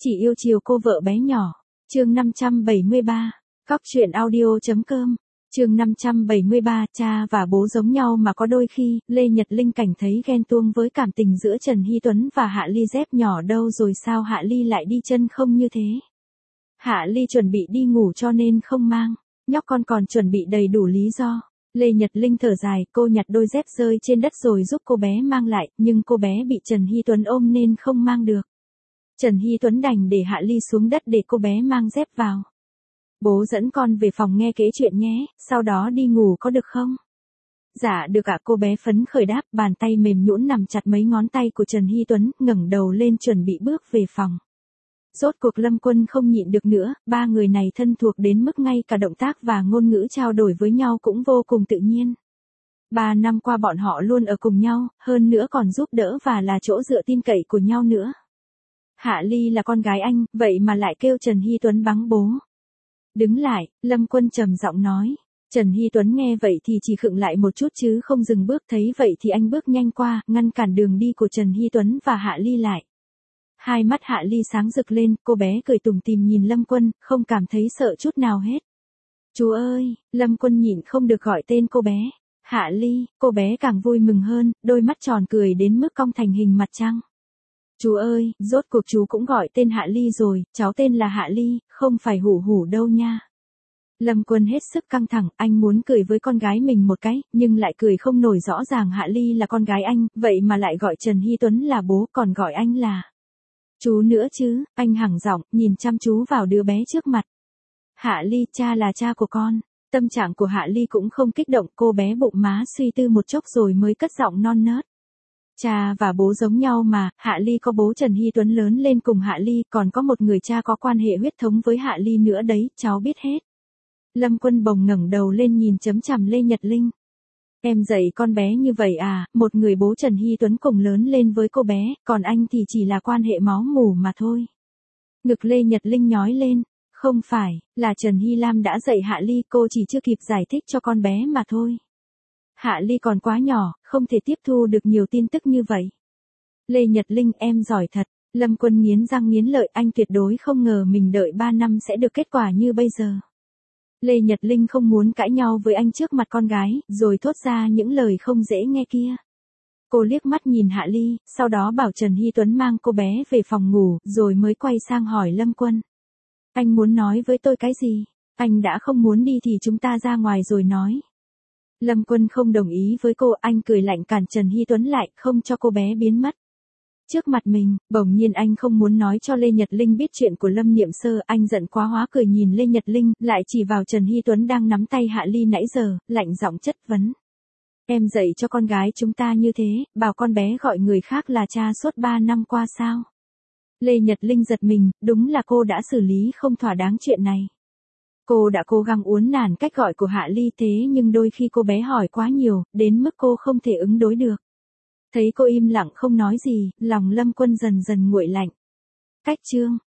Chỉ yêu chiều cô vợ bé nhỏ. Chương 573. Cóc truyện audio.com. Chương 573, cha và bố giống nhau mà có đôi khi, Lê Nhật Linh cảm thấy ghen tuông với cảm tình giữa Trần Hy Tuấn và Hạ Ly. Dép nhỏ đâu rồi sao Hạ Ly lại đi chân không như thế? Hạ Ly chuẩn bị đi ngủ cho nên không mang, nhóc con còn chuẩn bị đầy đủ lý do. Lê Nhật Linh thở dài, cô nhặt đôi dép rơi trên đất rồi giúp cô bé mang lại, nhưng cô bé bị Trần Hy Tuấn ôm nên không mang được. Trần Hy Tuấn đành để Hạ Ly xuống đất để cô bé mang dép vào. Bố dẫn con về phòng nghe kể chuyện nhé, sau đó đi ngủ có được không? Dạ được ạ, cô bé phấn khởi đáp, bàn tay mềm nhũn nằm chặt mấy ngón tay của Trần Hy Tuấn, ngẩng đầu lên chuẩn bị bước về phòng. Rốt cuộc Lâm Quân không nhịn được nữa, ba người này thân thuộc đến mức ngay cả động tác và ngôn ngữ trao đổi với nhau cũng vô cùng tự nhiên. 3 năm qua bọn họ luôn ở cùng nhau, hơn nữa còn giúp đỡ và là chỗ dựa tin cậy của nhau nữa. Hạ Ly là con gái anh, vậy mà lại kêu Trần Hy Tuấn báng bố. Đứng lại, Lâm Quân trầm giọng nói. Trần Hy Tuấn nghe vậy thì chỉ khựng lại một chút chứ không dừng bước, thấy vậy thì anh bước nhanh qua, ngăn cản đường đi của Trần Hy Tuấn và Hạ Ly lại. Hai mắt Hạ Ly sáng rực lên, cô bé cười tủm tỉm nhìn Lâm Quân, không cảm thấy sợ chút nào hết. Chú ơi, Lâm Quân nhịn không được gọi tên cô bé. Hạ Ly, cô bé càng vui mừng hơn, đôi mắt tròn cười đến mức cong thành hình mặt trăng. Chú ơi, rốt cuộc chú cũng gọi tên Hạ Ly rồi, cháu tên là Hạ Ly, không phải Hủ Hủ đâu nha. Lâm Quân hết sức căng thẳng, anh muốn cười với con gái mình một cái, nhưng lại cười không nổi. Rõ ràng Hạ Ly là con gái anh, vậy mà lại gọi Trần Hy Tuấn là bố, còn gọi anh là chú nữa chứ. Anh hẳng giọng, nhìn chăm chú vào đứa bé trước mặt. Hạ Ly, cha là cha của con. Tâm trạng của Hạ Ly cũng không kích động, cô bé bụng má suy tư một chốc rồi mới cất giọng non nớt. Cha và bố giống nhau mà, Hạ Ly có bố Trần Hy Tuấn lớn lên cùng Hạ Ly, còn có một người cha có quan hệ huyết thống với Hạ Ly nữa đấy, cháu biết hết. Lâm Quân bồng ngẩng đầu lên nhìn chấm chằm Lê Nhật Linh. Em dạy con bé như vậy à, một người bố Trần Hy Tuấn cùng lớn lên với cô bé, còn anh thì chỉ là quan hệ máu mủ mà thôi. Ngực Lê Nhật Linh nhói lên, không phải, là Trần Hy Lam đã dạy Hạ Ly, cô chỉ chưa kịp giải thích cho con bé mà thôi. Hạ Ly còn quá nhỏ, không thể tiếp thu được nhiều tin tức như vậy. Lê Nhật Linh, em giỏi thật. Lâm Quân nghiến răng nghiến lợi, anh tuyệt đối không ngờ mình đợi 3 năm sẽ được kết quả như bây giờ. Lê Nhật Linh không muốn cãi nhau với anh trước mặt con gái, rồi thốt ra những lời không dễ nghe kia. Cô liếc mắt nhìn Hạ Ly, sau đó bảo Trần Hy Tuấn mang cô bé về phòng ngủ, rồi mới quay sang hỏi Lâm Quân. Anh muốn nói với tôi cái gì? Anh đã không muốn đi thì chúng ta ra ngoài rồi nói. Lâm Quân không đồng ý với cô, anh cười lạnh cản Trần Hy Tuấn lại, không cho cô bé biến mất. Trước mặt mình, bỗng nhiên anh không muốn nói cho Lê Nhật Linh biết chuyện của Lâm Niệm Sơ, anh giận quá hóa cười nhìn Lê Nhật Linh, lại chỉ vào Trần Hy Tuấn đang nắm tay Hạ Ly nãy giờ, lạnh giọng chất vấn. Em dạy cho con gái chúng ta như thế, bảo con bé gọi người khác là cha suốt 3 năm qua sao? Lê Nhật Linh giật mình, đúng là cô đã xử lý không thỏa đáng chuyện này. Cô đã cố gắng uốn nản cách gọi của Hạ Ly thế nhưng đôi khi cô bé hỏi quá nhiều, đến mức cô không thể ứng đối được. Thấy cô im lặng không nói gì, lòng Lâm Quân dần dần nguội lạnh. Cách chương